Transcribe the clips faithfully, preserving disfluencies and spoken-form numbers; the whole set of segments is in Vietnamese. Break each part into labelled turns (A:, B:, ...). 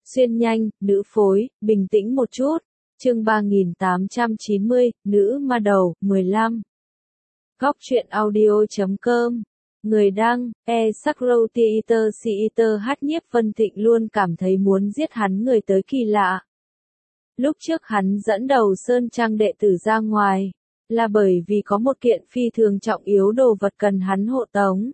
A: Xuyên nhanh, nữ phối, bình tĩnh một chút. Chương ba nghìn tám trăm chín mươi, nữ ma đầu, mười lăm. Góc truyện audio chấm com. Người đăng, e Sakrow Theater Theater hát Nhiếp Vân Thịnh luôn cảm thấy muốn giết hắn người tới kỳ lạ. Lúc trước hắn dẫn đầu Sơn Trang đệ tử ra ngoài, là bởi vì có một kiện phi thường trọng yếu đồ vật cần hắn hộ tống.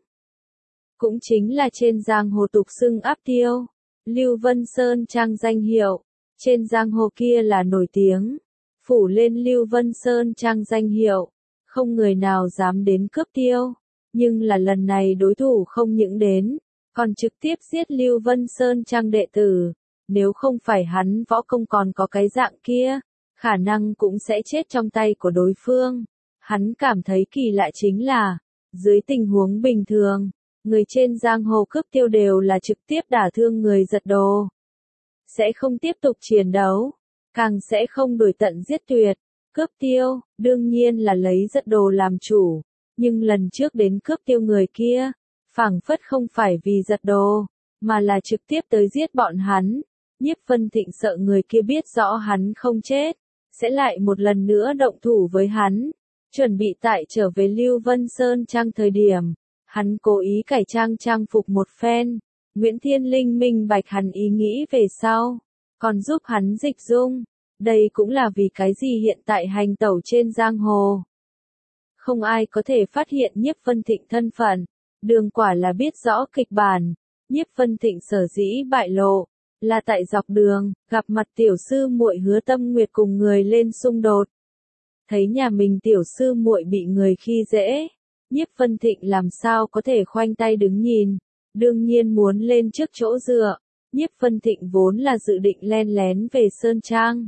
A: Cũng chính là trên giang hồ tục xưng áp tiêu, Lưu Vân Sơn Trang danh hiệu, trên giang hồ kia là nổi tiếng, phủ lên Lưu Vân Sơn Trang danh hiệu, không người nào dám đến cướp tiêu, nhưng là lần này đối thủ không những đến, còn trực tiếp giết Lưu Vân Sơn Trang đệ tử, nếu không phải hắn võ công còn có cái dạng kia, khả năng cũng sẽ chết trong tay của đối phương. Hắn cảm thấy kỳ lạ chính là, dưới tình huống bình thường, người trên giang hồ cướp tiêu đều là trực tiếp đả thương người giật đồ. Sẽ không tiếp tục chiến đấu, càng sẽ không đuổi tận giết tuyệt. Cướp tiêu, đương nhiên là lấy giật đồ làm chủ, nhưng lần trước đến cướp tiêu người kia, phảng phất không phải vì giật đồ, mà là trực tiếp tới giết bọn hắn. Nhiếp Vân Thịnh sợ người kia biết rõ hắn không chết, sẽ lại một lần nữa động thủ với hắn. Chuẩn bị tại trở về Lưu Vân Sơn Trang thời điểm, hắn cố ý cải trang trang phục một phen. Nguyễn Thiên Linh minh bạch hắn ý nghĩ về sau, còn giúp hắn dịch dung. Đây cũng là vì cái gì hiện tại hành tẩu trên giang hồ. Không ai có thể phát hiện Nhiếp Vân Thịnh thân phận. Đường Quả là biết rõ kịch bản. Nhiếp Vân Thịnh sở dĩ bại lộ, là tại dọc đường, gặp mặt tiểu sư muội Hứa Tâm Nguyệt cùng người lên xung đột. Thấy nhà mình tiểu sư muội bị người khi dễ, Nhiếp Vân Thịnh làm sao có thể khoanh tay đứng nhìn, đương nhiên muốn lên trước chỗ dựa. Nhiếp Vân Thịnh vốn là dự định len lén về Sơn Trang.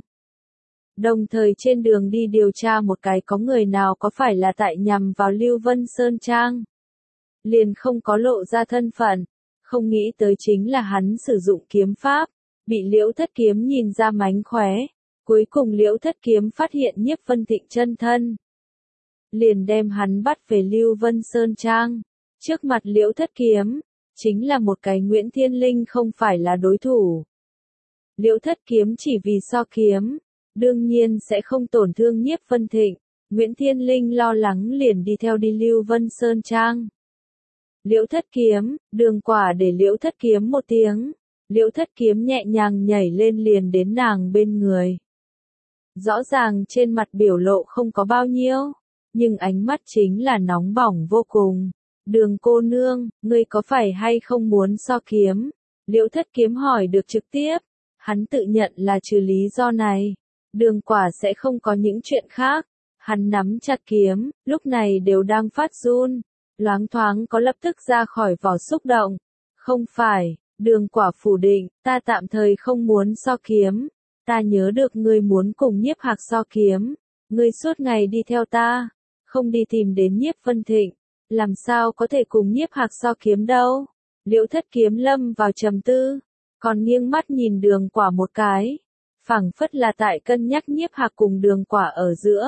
A: Đồng thời trên đường đi điều tra một cái có người nào có phải là tại nhằm vào Lưu Vân Sơn Trang. Liền không có lộ ra thân phận, không nghĩ tới chính là hắn sử dụng kiếm pháp, bị Liễu Thất Kiếm nhìn ra mánh khóe. Cuối cùng Liễu Thất Kiếm phát hiện Nhiếp Vân Thịnh chân thân, liền đem hắn bắt về Lưu Vân Sơn Trang. Trước mặt Liễu Thất Kiếm, chính là một cái Nguyễn Thiên Linh không phải là đối thủ. Liễu Thất Kiếm chỉ vì so kiếm, đương nhiên sẽ không tổn thương Nhiếp Vân Thịnh. Nguyễn Thiên Linh lo lắng liền đi theo đi Lưu Vân Sơn Trang. Liễu Thất Kiếm, Đường Quả để Liễu Thất Kiếm một tiếng, Liễu Thất Kiếm nhẹ nhàng nhảy lên liền đến nàng bên người. Rõ ràng trên mặt biểu lộ không có bao nhiêu, nhưng ánh mắt chính là nóng bỏng vô cùng. Đường cô nương, ngươi có phải hay không muốn so kiếm? Liễu Thất Kiếm hỏi được trực tiếp, hắn tự nhận là trừ lý do này, Đường Quả sẽ không có những chuyện khác. Hắn nắm chặt kiếm, lúc này đều đang phát run, loáng thoáng có lập tức ra khỏi vỏ xúc động. Không phải, Đường Quả phủ định, ta tạm thời không muốn so kiếm. Ta nhớ được ngươi muốn cùng Nhiếp Hạc so kiếm, ngươi suốt ngày đi theo ta, không đi tìm đến Nhiếp Vân Thịnh, làm sao có thể cùng Nhiếp Hạc so kiếm đâu. Liễu Thất Kiếm lâm vào trầm tư, còn nghiêng mắt nhìn Đường Quả một cái, phảng phất là tại cân nhắc Nhiếp Hạc cùng Đường Quả ở giữa.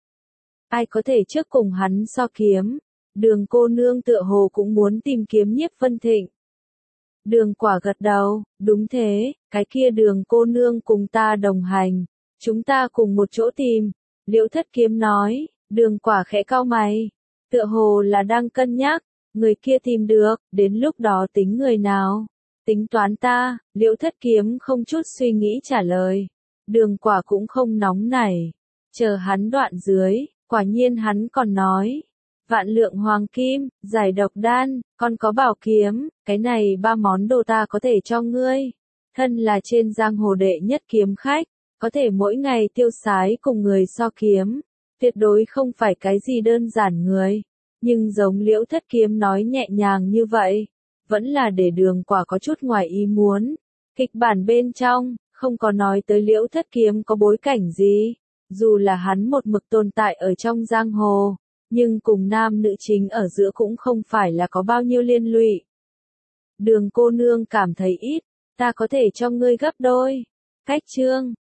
A: Ai có thể trước cùng hắn so kiếm? Đường cô nương tựa hồ cũng muốn tìm kiếm Nhiếp Vân Thịnh. Đường Quả gật đầu, đúng thế, cái kia Đường cô nương cùng ta đồng hành, chúng ta cùng một chỗ tìm. Liễu Thất Kiếm nói. Đường Quả khẽ cau mày, tựa hồ là đang cân nhắc, người kia tìm được, đến lúc đó tính người nào? Tính toán ta. Liễu Thất Kiếm không chút suy nghĩ trả lời. Đường Quả cũng không nóng nảy, chờ hắn đoạn dưới, quả nhiên hắn còn nói. Vạn lượng hoàng kim, giải độc đan, còn có bảo kiếm, cái này ba món đồ ta có thể cho ngươi. Thân là trên giang hồ đệ nhất kiếm khách, có thể mỗi ngày tiêu sái cùng người so kiếm, tuyệt đối không phải cái gì đơn giản người. Nhưng giống Liễu Thất Kiếm nói nhẹ nhàng như vậy, vẫn là để Đường Quả có chút ngoài ý muốn. Kịch bản bên trong, không có nói tới Liễu Thất Kiếm có bối cảnh gì, dù là hắn một mực tồn tại ở trong giang hồ, nhưng cùng nam nữ chính ở giữa cũng không phải là có bao nhiêu liên lụy. Đường cô nương cảm thấy ít, ta có thể cho ngươi gấp đôi. Cách chương